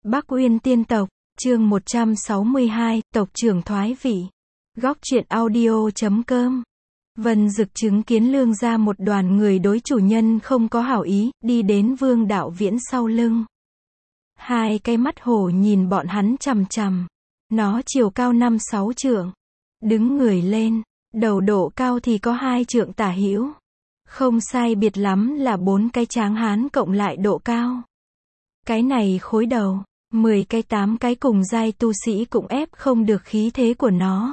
Bắc Uyên Tiên Tộc, chương 162, Tộc trưởng thoái vị. Góc truyện audio.com. Vân Dực chứng kiến Lương gia một đoàn người đối chủ nhân không có hảo ý, đi đến Vương Đạo Viễn sau lưng. Hai cái mắt hổ nhìn bọn hắn chằm chằm. Nó chiều cao 5-6 trượng. Đứng người lên, đầu độ cao thì có 2 trượng tả hữu. Không sai biệt lắm là 4 cái tráng hán cộng lại độ cao. Cái này khối đầu, 10 cái 8 cái cùng giai tu sĩ cũng ép không được khí thế của nó.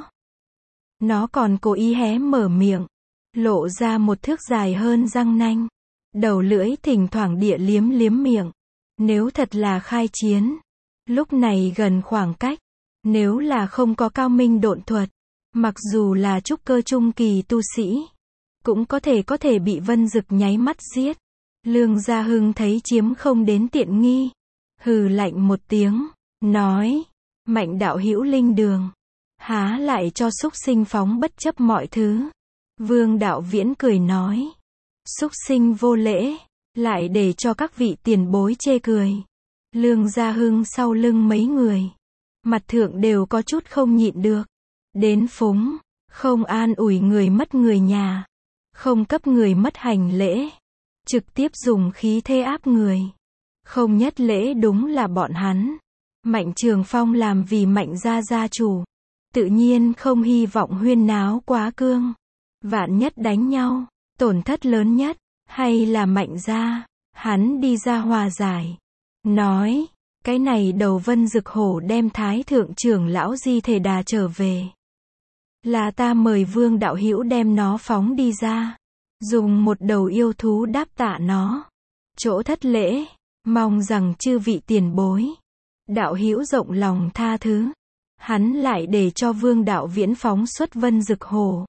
Nó còn cố ý hé mở miệng, lộ ra một thước dài hơn răng nanh. Đầu lưỡi thỉnh thoảng địa liếm liếm miệng. Nếu thật là khai chiến, lúc này gần khoảng cách, nếu là không có cao minh độn thuật, mặc dù là trúc cơ trung kỳ tu sĩ, cũng có thể bị Vân Dực nháy mắt giết. Lương Gia Hưng thấy chiếm không đến tiện nghi, hừ lạnh một tiếng, nói, Mạnh đạo hữu linh đường, há lại cho súc sinh phóng bất chấp mọi thứ. Vương Đạo Viễn cười nói, súc sinh vô lễ, lại để cho các vị tiền bối chê cười. Lương Gia Hưng sau lưng mấy người, mặt thượng đều có chút không nhịn được. Đến phúng, không an ủi người mất người nhà, không cấp người mất hành lễ, trực tiếp dùng khí thế áp người. Không nhất lễ đúng là bọn hắn. Mạnh Trường Phong làm vì Mạnh gia gia chủ, tự nhiên không hy vọng huyên náo quá cương. Vạn nhất đánh nhau, tổn thất lớn nhất, hay là Mạnh gia. Hắn đi ra hòa giải, nói, cái này đầu Vân Dực hổ đem Thái thượng trưởng lão di thể đà trở về. Là ta mời Vương đạo hữu đem nó phóng đi ra, dùng một đầu yêu thú đáp tạ nó. Chỗ thất lễ, mong rằng chư vị tiền bối, đạo hữu rộng lòng tha thứ. Hắn lại để cho Vương Đạo Viễn phóng xuất Vân Dực hổ,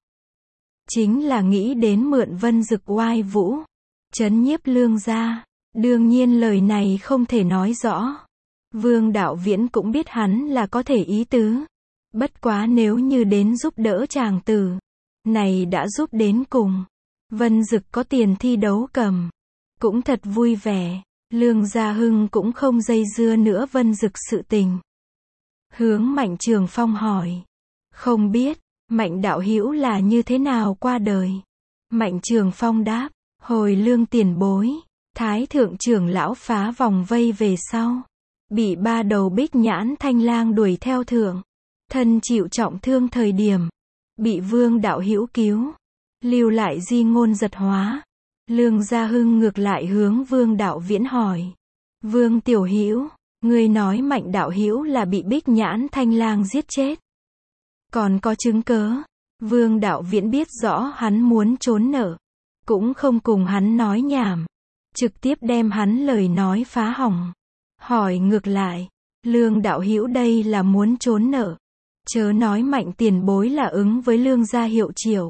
chính là nghĩ đến mượn Vân Dực oai vũ, trấn nhiếp Lương gia. Đương nhiên lời này không thể nói rõ. Vương Đạo Viễn cũng biết hắn là có thể ý tứ. Bất quá nếu như đến giúp đỡ chàng tử, này đã giúp đến cùng. Vân Dực có tiền thi đấu cầm, cũng thật vui vẻ. Lương Gia Hưng cũng không dây dưa nữa Vân Dực sự tình. Hướng Mạnh Trường Phong hỏi, không biết, Mạnh đạo hữu là như thế nào qua đời? Mạnh Trường Phong đáp, hồi Lương tiền bối, Thái thượng trưởng lão phá vòng vây về sau, bị 3 đầu bích nhãn thanh lang đuổi theo thượng, thân chịu trọng thương thời điểm, bị Vương đạo hữu cứu, lưu lại di ngôn giật hóa. Lương Gia Hưng ngược lại hướng Vương Đạo Viễn hỏi, Vương tiểu hữu, ngươi nói Mạnh đạo hữu là bị bích nhãn thanh lang giết chết, còn có chứng cớ? Vương Đạo Viễn biết rõ hắn muốn trốn nợ, cũng không cùng hắn nói nhảm, trực tiếp đem hắn lời nói phá hỏng. Hỏi ngược lại, Lương đạo hữu đây là muốn trốn nợ, chớ nói Mạnh tiền bối là ứng với Lương gia hiệu triệu,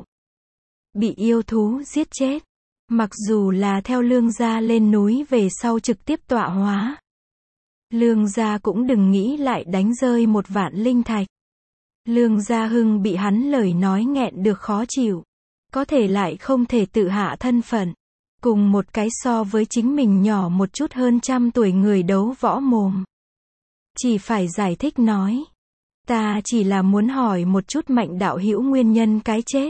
bị yêu thú giết chết, mặc dù là theo Lương gia lên núi về sau trực tiếp tọa hóa, Lương gia cũng đừng nghĩ lại đánh rơi 1 vạn linh thạch. Lương Gia Hưng bị hắn lời nói nghẹn được khó chịu, có thể lại không thể tự hạ thân phận, cùng một cái so với chính mình nhỏ một chút hơn 100 tuổi người đấu võ mồm. Chỉ phải giải thích nói, ta chỉ là muốn hỏi một chút Mạnh đạo hữu nguyên nhân cái chết.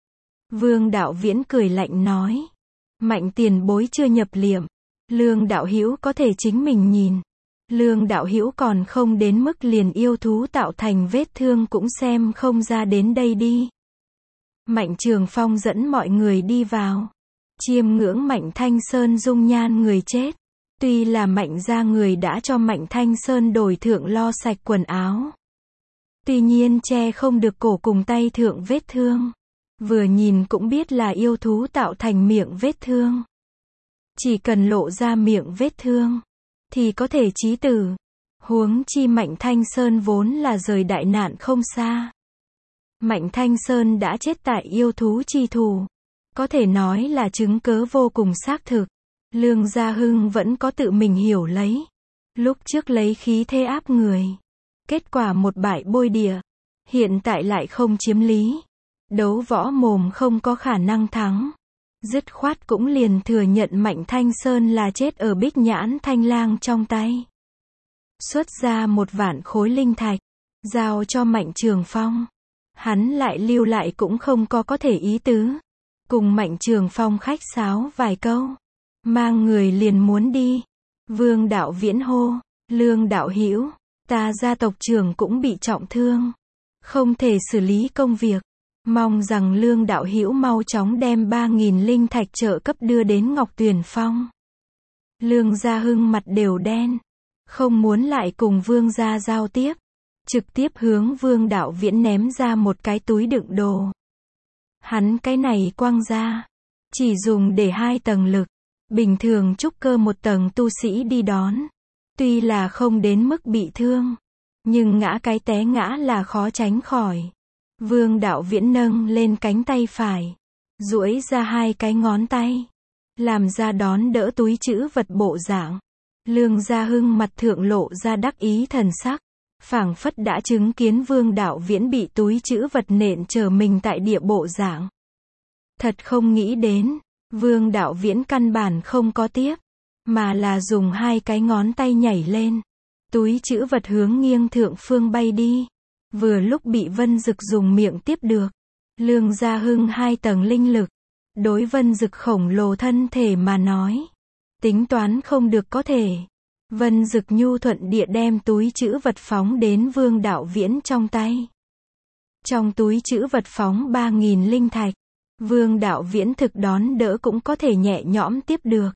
Vương Đạo Viễn cười lạnh nói, Mạnh tiền bối chưa nhập liệm, Lương đạo hữu có thể chính mình nhìn. Lương đạo hữu còn không đến mức liền yêu thú tạo thành vết thương cũng xem không ra đến đây đi. Mạnh Trường Phong dẫn mọi người đi vào, chiêm ngưỡng Mạnh Thanh Sơn dung nhan người chết. Tuy là Mạnh gia người đã cho Mạnh Thanh Sơn đổi thượng lo sạch quần áo, tuy nhiên che không được cổ cùng tay thượng vết thương. Vừa nhìn cũng biết là yêu thú tạo thành miệng vết thương. Chỉ cần lộ ra miệng vết thương, thì có thể chí tử. Huống chi Mạnh Thanh Sơn vốn là rời đại nạn không xa. Mạnh Thanh Sơn đã chết tại yêu thú chi thủ, có thể nói là chứng cớ vô cùng xác thực. Lương Gia Hưng vẫn có tự mình hiểu lấy. Lúc trước lấy khí thế áp người, kết quả một bại bôi địa. Hiện tại lại không chiếm lý, đấu võ mồm không có khả năng thắng. Dứt khoát cũng liền thừa nhận Mạnh Thanh Sơn là chết ở bích nhãn thanh lang trong tay. xuất ra 1.000.000 khối linh thạch, giao cho Mạnh Trường Phong. Hắn lại lưu lại cũng không có thể ý tứ. Cùng Mạnh Trường Phong khách sáo vài câu, mang người liền muốn đi. Vương Đạo Viễn hô, Lương đạo hữu, ta gia tộc trưởng cũng bị trọng thương, không thể xử lý công việc. Mong rằng Lương đạo hữu mau chóng đem 3.000 linh thạch trợ cấp đưa đến Ngọc Tuyền Phong. Lương Gia Hưng mặt đều đen, không muốn lại cùng Vương gia giao tiếp, trực tiếp hướng Vương Đạo Viễn ném ra một cái túi đựng đồ. Hắn cái này quăng ra, chỉ dùng để 2 tầng lực, bình thường trúc cơ 1 tầng tu sĩ đi đón, tuy là không đến mức bị thương, nhưng ngã cái té ngã là khó tránh khỏi. Vương Đạo Viễn nâng lên cánh tay phải, duỗi ra 2 cái ngón tay, làm ra đón đỡ túi trữ vật bộ dạng. Lương Gia Hưng mặt thượng lộ ra đắc ý thần sắc, phảng phất đã chứng kiến Vương Đạo Viễn bị túi trữ vật nện trở mình tại địa bộ dạng. Thật không nghĩ đến, Vương Đạo Viễn căn bản không có tiếp, mà là dùng 2 cái ngón tay nhảy lên, túi trữ vật hướng nghiêng thượng phương bay đi. Vừa lúc bị Vân Dực dùng miệng tiếp được. Lương Gia Hưng 2 tầng linh lực, đối Vân Dực khổng lồ thân thể mà nói, tính toán không được có thể. Vân Dực nhu thuận địa đem túi trữ vật phóng đến Vương Đạo Viễn trong tay. Trong túi trữ vật phóng 3.000 linh thạch, Vương Đạo Viễn thực đón đỡ cũng có thể nhẹ nhõm tiếp được.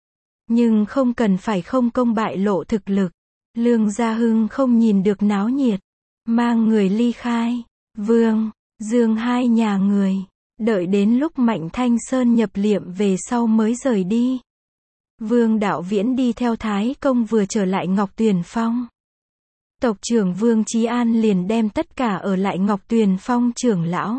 Nhưng không cần phải không công bại lộ thực lực. Lương Gia Hưng không nhìn được náo nhiệt, mang người ly khai. Vương, Dương 2 nhà người, đợi đến lúc Mạnh Thanh Sơn nhập liệm về sau mới rời đi. Vương Đạo Viễn đi theo Thái Công vừa trở lại Ngọc Tuyền Phong. Tộc trưởng Vương Chí An liền đem tất cả ở lại Ngọc Tuyền Phong trưởng lão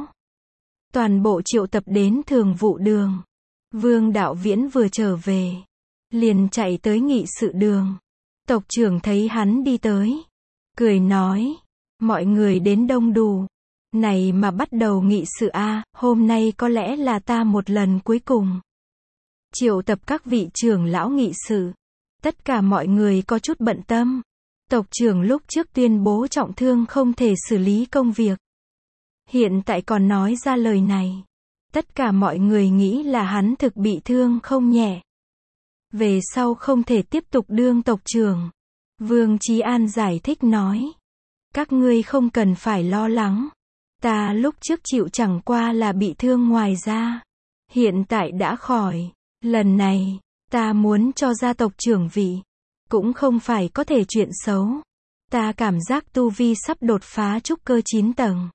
toàn bộ triệu tập đến thường vụ đường. Vương Đạo Viễn vừa trở về, liền chạy tới nghị sự đường. Tộc trưởng thấy hắn đi tới, cười nói, mọi người đến đông đủ, này mà bắt đầu nghị sự a, hôm nay có lẽ là ta một lần cuối cùng triệu tập các vị trưởng lão nghị sự. Tất cả mọi người có chút bận tâm. Tộc trưởng lúc trước tuyên bố trọng thương không thể xử lý công việc, hiện tại còn nói ra lời này. Tất cả mọi người nghĩ là hắn thực bị thương không nhẹ, về sau không thể tiếp tục đương tộc trưởng. Vương Chí An giải thích nói, các ngươi không cần phải lo lắng, ta lúc trước chịu chẳng qua là bị thương ngoài da, hiện tại đã khỏi. Lần này, ta muốn cho gia tộc trưởng vị, cũng không phải có thể chuyện xấu. Ta cảm giác tu vi sắp đột phá trúc cơ 9 tầng.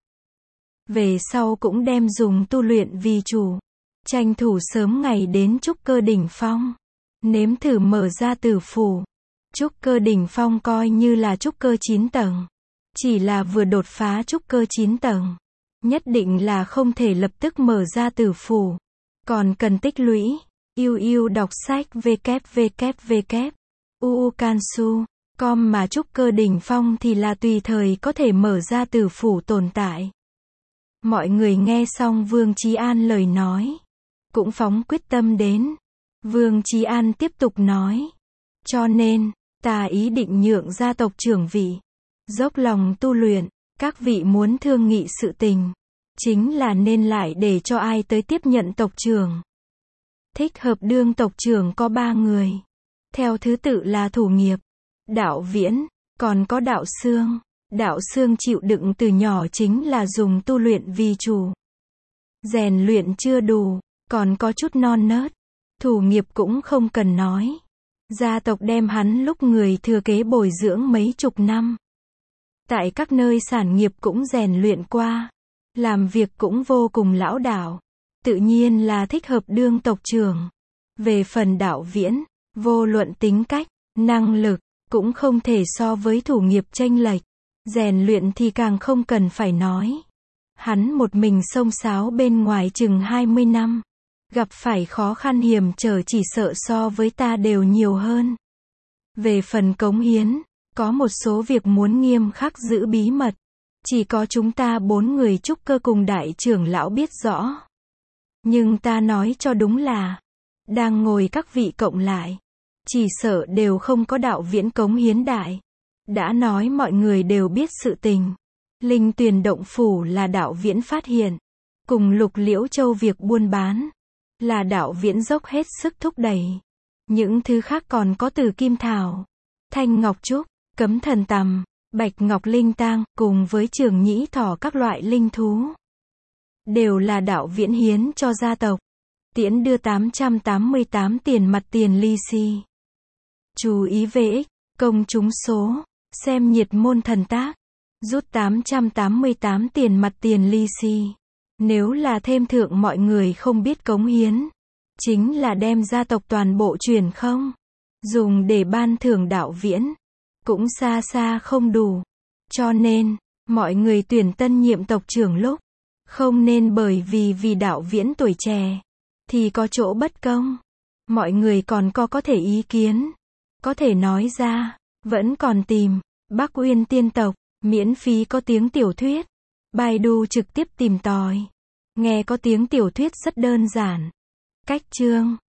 Về sau cũng đem dùng tu luyện vì chủ, tranh thủ sớm ngày đến trúc cơ đỉnh phong, nếm thử mở ra tử phủ. Trúc cơ đỉnh phong coi như là trúc cơ 9 tầng, chỉ là vừa đột phá trúc cơ 9 tầng, nhất định là không thể lập tức mở ra tử phủ, còn cần tích lũy. Yêu đọc sách www.uukansu.com mà trúc cơ đỉnh phong thì là tùy thời có thể mở ra tử phủ tồn tại. Mọi người nghe xong Vương Chí An lời nói, cũng phóng quyết tâm đến. Vương Chí An tiếp tục nói, cho nên, ta ý định nhượng gia tộc trưởng vị, dốc lòng tu luyện. Các vị muốn thương nghị sự tình, chính là nên lại để cho ai tới tiếp nhận tộc trưởng. Thích hợp đương tộc trưởng có 3 người, theo thứ tự là Thủ Nghiệp, Đạo Viễn, còn có Đạo Xương. Đạo Xương chịu đựng từ nhỏ chính là dùng tu luyện vì chủ, rèn luyện chưa đủ, còn có chút non nớt. Thủ Nghiệp cũng không cần nói, gia tộc đem hắn lúc người thừa kế bồi dưỡng mấy chục năm, tại các nơi sản nghiệp cũng rèn luyện qua, làm việc cũng vô cùng lão đảo, tự nhiên là thích hợp đương tộc trưởng. Về phần Đạo Viễn, vô luận tính cách, năng lực, cũng không thể so với Thủ Nghiệp chênh lệch, rèn luyện thì càng không cần phải nói. Hắn một mình xông xáo bên ngoài chừng 20 năm, gặp phải khó khăn hiểm trở chỉ sợ so với ta đều nhiều hơn. Về phần cống hiến, có một số việc muốn nghiêm khắc giữ bí mật, chỉ có chúng ta 4 người trúc cơ cùng đại trưởng lão biết rõ. Nhưng ta nói cho đúng là, đang ngồi các vị cộng lại, chỉ sợ đều không có Đạo Viễn cống hiến đại. Đã nói mọi người đều biết sự tình. Linh Tuyền động phủ là Đạo Viễn phát hiện. Cùng Lục Liễu Châu việc buôn bán. Là Đạo Viễn dốc hết sức thúc đẩy. Những thứ khác còn có từ Kim Thảo, Thanh Ngọc Trúc, Cấm Thần Tằm, Bạch Ngọc Linh Tang, cùng với Trường Nhĩ Thỏ các loại linh thú. Đều là Đạo Viễn hiến cho gia tộc. Tiễn đưa 888 tiền mặt tiền ly si. Chú ý VX, công chúng số, xem nhiệt môn thần tác. Rút 888 tiền mặt tiền ly si. Nếu là thêm thượng mọi người không biết cống hiến. Chính là đem gia tộc toàn bộ truyền không. Dùng để ban thưởng Đạo Viễn. Cũng xa xa không đủ. Cho nên, mọi người tuyển tân nhiệm tộc trưởng lúc. Không nên bởi vì Đạo Viễn tuổi trẻ. Thì có chỗ bất công. Mọi người còn có thể ý kiến. Có thể nói ra. Vẫn còn tìm. Bắc Uyên tiên tộc. Miễn phí có tiếng tiểu thuyết. Baidu trực tiếp tìm tòi. Nghe có tiếng tiểu thuyết rất đơn giản. Cách chương.